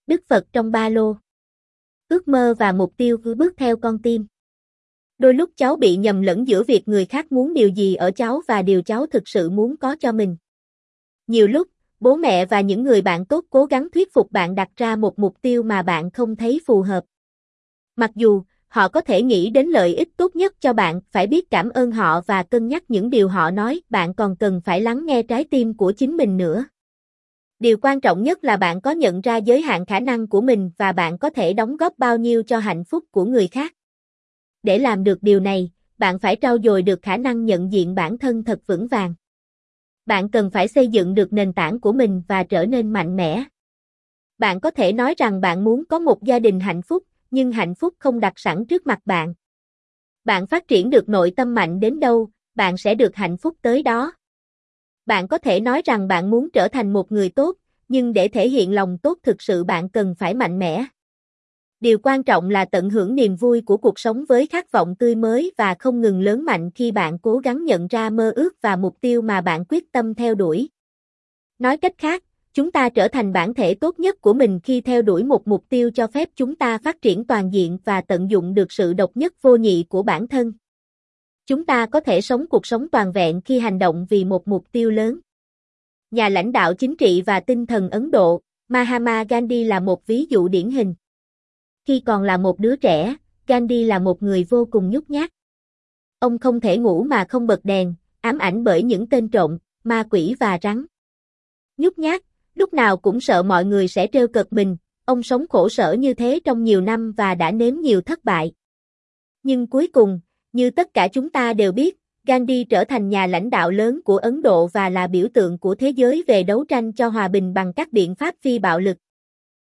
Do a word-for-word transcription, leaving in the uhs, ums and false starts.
Đức Phật trong ba lô. Ước mơ và mục tiêu cứ bước theo con tim. Đôi lúc cháu bị nhầm lẫn giữa việc người khác muốn điều gì ở cháu và điều cháu thực sự muốn có cho mình. Nhiều lúc, bố mẹ và những người bạn tốt cố gắng thuyết phục bạn đặt ra một mục tiêu mà bạn không thấy phù hợp. Mặc dù, họ có thể nghĩ đến lợi ích tốt nhất cho bạn, phải biết cảm ơn họ và cân nhắc những điều họ nói, bạn còn cần phải lắng nghe trái tim của chính mình nữa. Điều quan trọng nhất là bạn có nhận ra giới hạn khả năng của mình và bạn có thể đóng góp bao nhiêu cho hạnh phúc của người khác. Để làm được điều này, bạn phải trau dồi được khả năng nhận diện bản thân thật vững vàng. Bạn cần phải xây dựng được nền tảng của mình và trở nên mạnh mẽ. Bạn có thể nói rằng bạn muốn có một gia đình hạnh phúc, nhưng hạnh phúc không đặt sẵn trước mặt bạn. Bạn phát triển được nội tâm mạnh đến đâu, bạn sẽ được hạnh phúc tới đó. Bạn có thể nói rằng bạn muốn trở thành một người tốt, nhưng để thể hiện lòng tốt thực sự bạn cần phải mạnh mẽ. Điều quan trọng là tận hưởng niềm vui của cuộc sống với khát vọng tươi mới và không ngừng lớn mạnh khi bạn cố gắng nhận ra mơ ước và mục tiêu mà bạn quyết tâm theo đuổi. Nói cách khác, chúng ta trở thành bản thể tốt nhất của mình khi theo đuổi một mục tiêu cho phép chúng ta phát triển toàn diện và tận dụng được sự độc nhất vô nhị của bản thân. Chúng ta có thể sống cuộc sống toàn vẹn khi hành động vì một mục tiêu lớn. Nhà lãnh đạo chính trị và tinh thần Ấn Độ, Mahatma Gandhi là một ví dụ điển hình. Khi còn là một đứa trẻ, Gandhi là một người vô cùng nhút nhát. Ông không thể ngủ mà không bật đèn, ám ảnh bởi những tên trộm, ma quỷ và rắn. Nhút nhát, lúc nào cũng sợ mọi người sẽ trêu cợt mình, ông sống khổ sở như thế trong nhiều năm và đã nếm nhiều thất bại. Nhưng cuối cùng, như tất cả chúng ta đều biết, Gandhi trở thành nhà lãnh đạo lớn của Ấn Độ và là biểu tượng của thế giới về đấu tranh cho hòa bình bằng các biện pháp phi bạo lực.